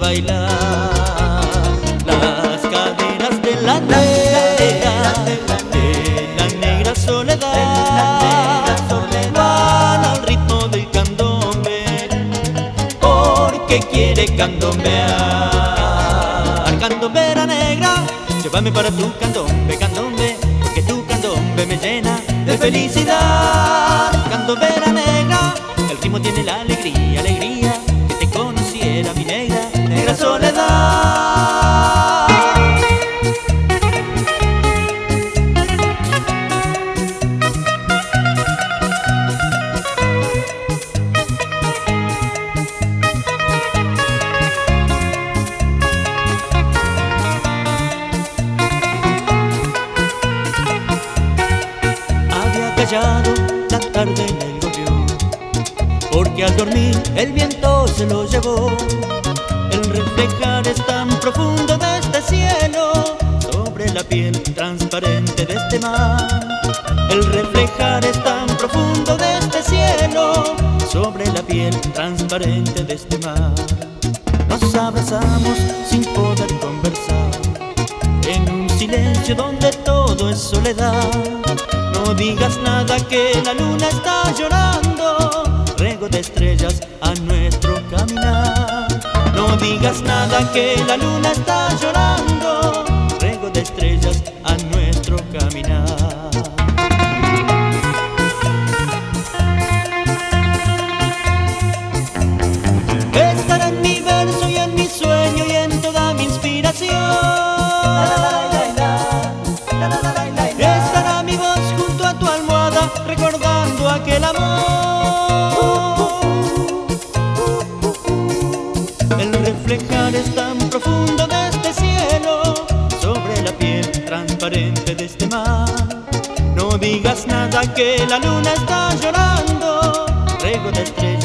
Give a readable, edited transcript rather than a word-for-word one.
bailar las caderas de la negra, de la negra soledad, van al ritmo del candombe, porque quiere candombear. Candombera negra, llévame para tu candombe, candombe, porque tu candombe me llena de felicidad. Candombera negra, el ritmo tiene la alegría, alegría, que te conociera mi negra, negra soledad. Callado la tarde en el gorrión, porque al dormir el viento se lo llevó. El reflejar es tan profundo de este cielo sobre la piel transparente de este mar. El reflejar es tan profundo de este cielo sobre la piel transparente de este mar. Nos abrazamos sin poder conversar, en un silencio donde todo es soledad. No digas nada que la luna está llorando, rego de estrellas a nuestro caminar. No digas nada que la luna está llorando, rego de estrellas a nuestro caminar. Estará en mi verso y en mi sueño y en toda mi inspiración. Estará mi voz junto a tu almohada, recordando aquel amor. El reflejar es tan profundo de este cielo sobre la piel transparente de este mar. No digas nada que la luna está llorando, rego de estrellas